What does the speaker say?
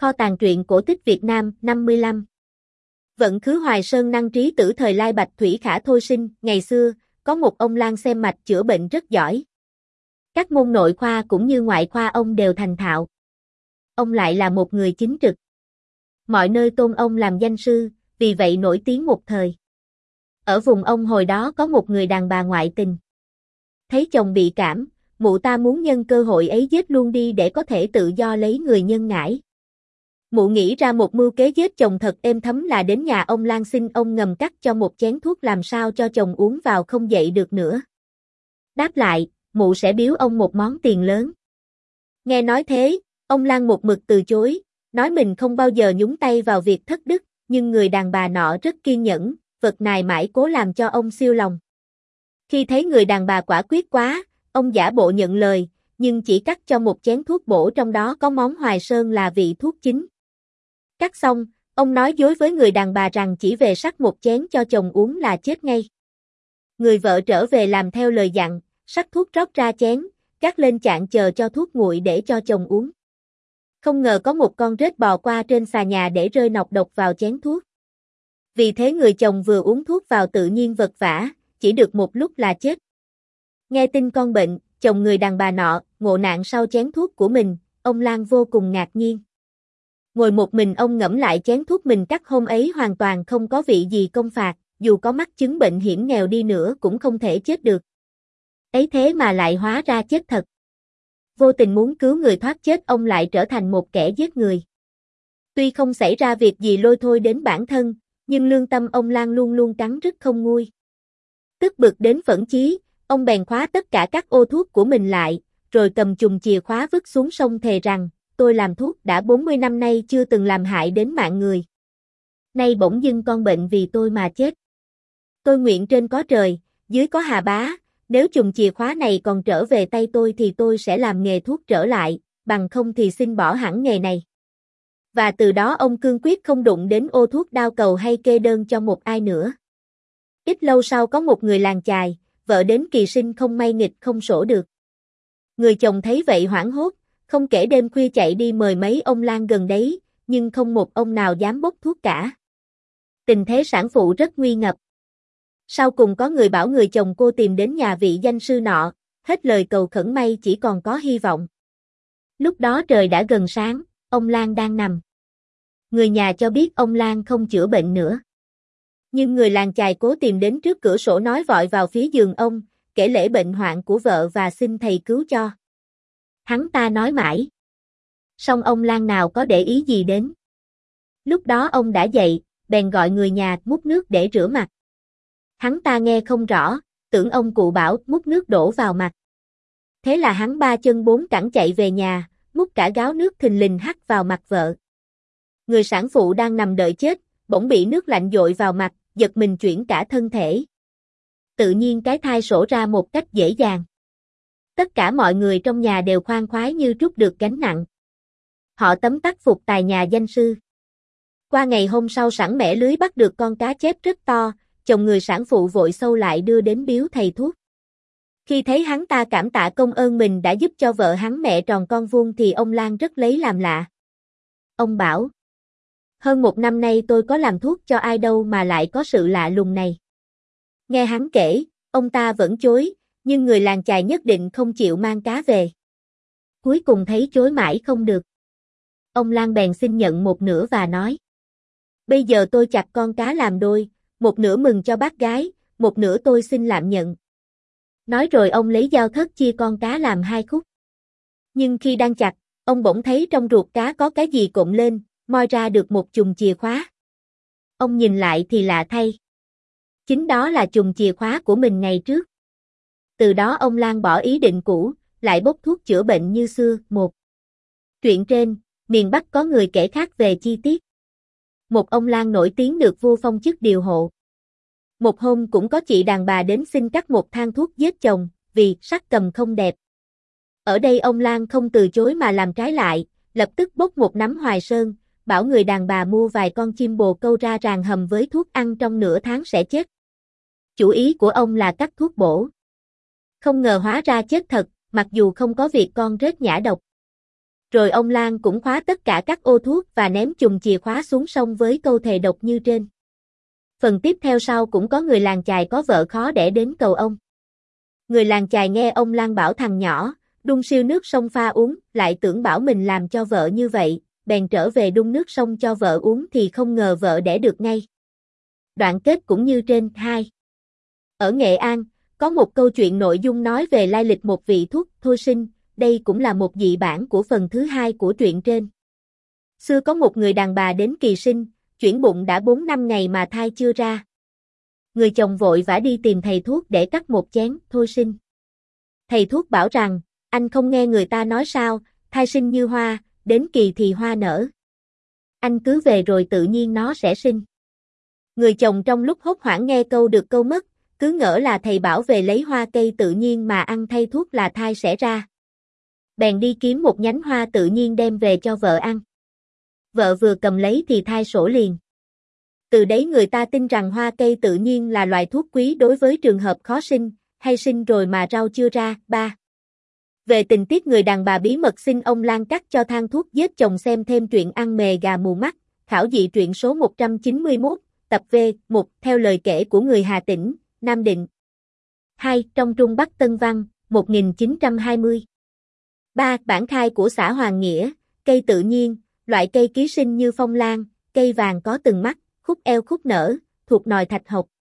Kho tàng truyện cổ tích Việt Nam 55. Vận khứ Hoài Sơn năng trí tử thời lai bạch thủy khả thôi sinh, ngày xưa, có một ông lang xem mạch chữa bệnh rất giỏi. Các môn nội khoa cũng như ngoại khoa ông đều thành thạo. Ông lại là một người chính trực. Mọi nơi tôn ông làm danh sư, vì vậy nổi tiếng một thời. Ở vùng ông hồi đó có một người đàn bà ngoại tình. Thấy chồng bị cảm, mụ ta muốn nhân cơ hội ấy giết luôn đi để có thể tự do lấy người nhân ngãi. Mụ nghĩ ra một mưu kế giết chồng thật êm thấm là đến nhà ông lang xin ông ngầm cắt cho một chén thuốc làm sao cho chồng uống vào không dậy được nữa. Đáp lại, mụ sẽ biếu ông một món tiền lớn. Nghe nói thế, ông lang một mực từ chối, nói mình không bao giờ nhúng tay vào việc thất đức, nhưng người đàn bà nọ rất kiên nhẫn, vật nài mãi cố làm cho ông siêu lòng. Khi thấy người đàn bà quả quyết quá, ông giả bộ nhận lời, nhưng chỉ cắt cho một chén thuốc bổ trong đó có món Hoài Sơn là vị thuốc chính. Cắt xong, ông nói dối với người đàn bà rằng chỉ về sắc một chén cho chồng uống là chết ngay. Người vợ trở về làm theo lời dặn, sắc thuốc rót ra chén, cắt lên chạn chờ cho thuốc nguội để cho chồng uống. Không ngờ có một con rết bò qua trên xà nhà để rơi nọc độc vào chén thuốc. Vì thế người chồng vừa uống thuốc vào tự nhiên vật vã, chỉ được một lúc là chết. Nghe tin con bệnh, chồng người đàn bà nọ, ngộ nạn sau chén thuốc của mình, ông lang vô cùng ngạc nhiên. Ngồi một mình ông ngẫm lại chén thuốc mình cắt hôm ấy hoàn toàn không có vị gì công phạt, dù có mắc chứng bệnh hiểm nghèo đi nữa cũng không thể chết được. Ấy thế mà lại hóa ra chết thật. Vô tình muốn cứu người thoát chết ông lại trở thành một kẻ giết người. Tuy không xảy ra việc gì lôi thôi đến bản thân, nhưng lương tâm ông lang luôn luôn cắn rứt không nguôi. Tức bực đến phẫn chí, ông bèn khóa tất cả các ô thuốc của mình lại, rồi cầm chùm chìa khóa vứt xuống sông thề rằng, tôi làm thuốc đã 40 năm nay chưa từng làm hại đến mạng người. Nay bỗng dưng con bệnh vì tôi mà chết. Tôi nguyện trên có trời, dưới có Hà Bá, nếu chùm chìa khóa này còn trở về tay tôi thì tôi sẽ làm nghề thuốc trở lại, bằng không thì xin bỏ hẳn nghề này. Và từ đó ông cương quyết không đụng đến ô thuốc đao cầu hay kê đơn cho một ai nữa. Ít lâu sau có một người làng chài, vợ đến kỳ sinh không may nghịch không sổ được. Người chồng thấy vậy hoảng hốt, không kể đêm khuya chạy đi mời mấy ông lang gần đấy, nhưng không một ông nào dám bốc thuốc cả. Tình thế sản phụ rất nguy ngập. Sau cùng có người bảo người chồng cô tìm đến nhà vị danh sư nọ, hết lời cầu khẩn may chỉ còn có hy vọng. Lúc đó trời đã gần sáng, ông lang đang nằm. Người nhà cho biết ông lang không chữa bệnh nữa. Nhưng người làng chài cố tìm đến trước cửa sổ nói vội vào phía giường ông, kể lễ bệnh hoạn của vợ và xin thầy cứu cho. Hắn ta nói mãi. Song ông lang nào có để ý gì đến. Lúc đó ông đã dậy, bèn gọi người nhà múc nước để rửa mặt. Hắn ta nghe không rõ, tưởng ông cụ bảo múc nước đổ vào mặt. Thế là hắn ba chân bốn cẳng chạy về nhà, múc cả gáo nước thình lình hắt vào mặt vợ. Người sản phụ đang nằm đợi chết, bỗng bị nước lạnh dội vào mặt, giật mình chuyển cả thân thể. Tự nhiên cái thai sổ ra một cách dễ dàng. Tất cả mọi người trong nhà đều khoan khoái như trút được gánh nặng. Họ tấm tắc phục tài nhà danh sư. Qua ngày hôm sau sẵn mẻ lưới bắt được con cá chép rất to, chồng người sản phụ vội xâu lại đưa đến biếu thầy thuốc. Khi thấy hắn ta cảm tạ công ơn mình đã giúp cho vợ hắn mẹ tròn con vuông thì ông lang rất lấy làm lạ. Ông bảo, hơn một năm nay tôi có làm thuốc cho ai đâu mà lại có sự lạ lùng này. Nghe hắn kể, ông ta vẫn chối, nhưng người làng chài nhất định không chịu mang cá về. Cuối cùng thấy chối mãi không được. Ông lang bèn xin nhận một nửa và nói, bây giờ tôi chặt con cá làm đôi, một nửa mừng cho bác gái, một nửa tôi xin làm nhận. Nói rồi ông lấy dao thớt chia con cá làm hai khúc. Nhưng khi đang chặt, ông bỗng thấy trong ruột cá có cái gì cộm lên, moi ra được một chùm chìa khóa. Ông nhìn lại thì lạ thay. Chính đó là chùm chìa khóa của mình ngày trước. Từ đó ông lang bỏ ý định cũ, lại bốc thuốc chữa bệnh như xưa. Một chuyện trên, miền Bắc có người kể khác về chi tiết. Một ông lang nổi tiếng được vua phong chức điều hộ. Một hôm cũng có chị đàn bà đến xin cắt một thang thuốc giết chồng, vì sắc cầm không đẹp. Ở đây ông lang không từ chối mà làm trái lại, lập tức bốc một nắm Hoài Sơn, bảo người đàn bà mua vài con chim bồ câu ra ràng hầm với thuốc ăn trong nửa tháng sẽ chết. Chủ ý của ông là cắt thuốc bổ. Không ngờ hóa ra chết thật, mặc dù không có việc con rết nhả độc. Rồi ông Lan cũng khóa tất cả các ô thuốc và ném chùm chìa khóa xuống sông với câu thề độc như trên. Phần tiếp theo sau cũng có người làng chài có vợ khó đẻ đến cầu ông. Người làng chài nghe ông Lan bảo thằng nhỏ, đun siêu nước sông pha uống, lại tưởng bảo mình làm cho vợ như vậy, bèn trở về đun nước sông cho vợ uống thì không ngờ vợ đẻ được ngay. Đoạn kết cũng như trên. 2. Ở Nghệ An, có một câu chuyện nội dung nói về lai lịch một vị thuốc thôi sinh, đây cũng là một dị bản của phần thứ 2 của truyện trên. Xưa có một người đàn bà đến kỳ sinh, chuyển bụng đã 4 năm ngày mà thai chưa ra. Người chồng vội vã đi tìm thầy thuốc để cắt một chén thôi sinh. Thầy thuốc bảo rằng, anh không nghe người ta nói sao, thai sinh như hoa, đến kỳ thì hoa nở. Anh cứ về rồi tự nhiên nó sẽ sinh. Người chồng trong lúc hốt hoảng nghe câu được câu mất, cứ ngỡ là thầy bảo về lấy hoa cây tự nhiên mà ăn thay thuốc là thai sẽ ra. Bèn đi kiếm một nhánh hoa tự nhiên đem về cho vợ ăn. Vợ vừa cầm lấy thì thai sổ liền. Từ đấy người ta tin rằng hoa cây tự nhiên là loại thuốc quý đối với trường hợp khó sinh, hay sinh rồi mà rau chưa ra. 3. Về tình tiết người đàn bà bí mật xin ông Lan cắt cho thang thuốc giết chồng xem thêm truyện ăn mề gà mù mắt, khảo dị truyện số 191, tập V, 1, theo lời kể của người Hà Tĩnh, Nam Định. 2. Trong Trung Bắc Tân Văn, 1920. 3. Bản khai của xã Hoàng Nghĩa, cây tự nhiên, loại cây ký sinh như phong lan, cây vàng có từng mắt, khúc eo khúc nở, thuộc nòi thạch hộc.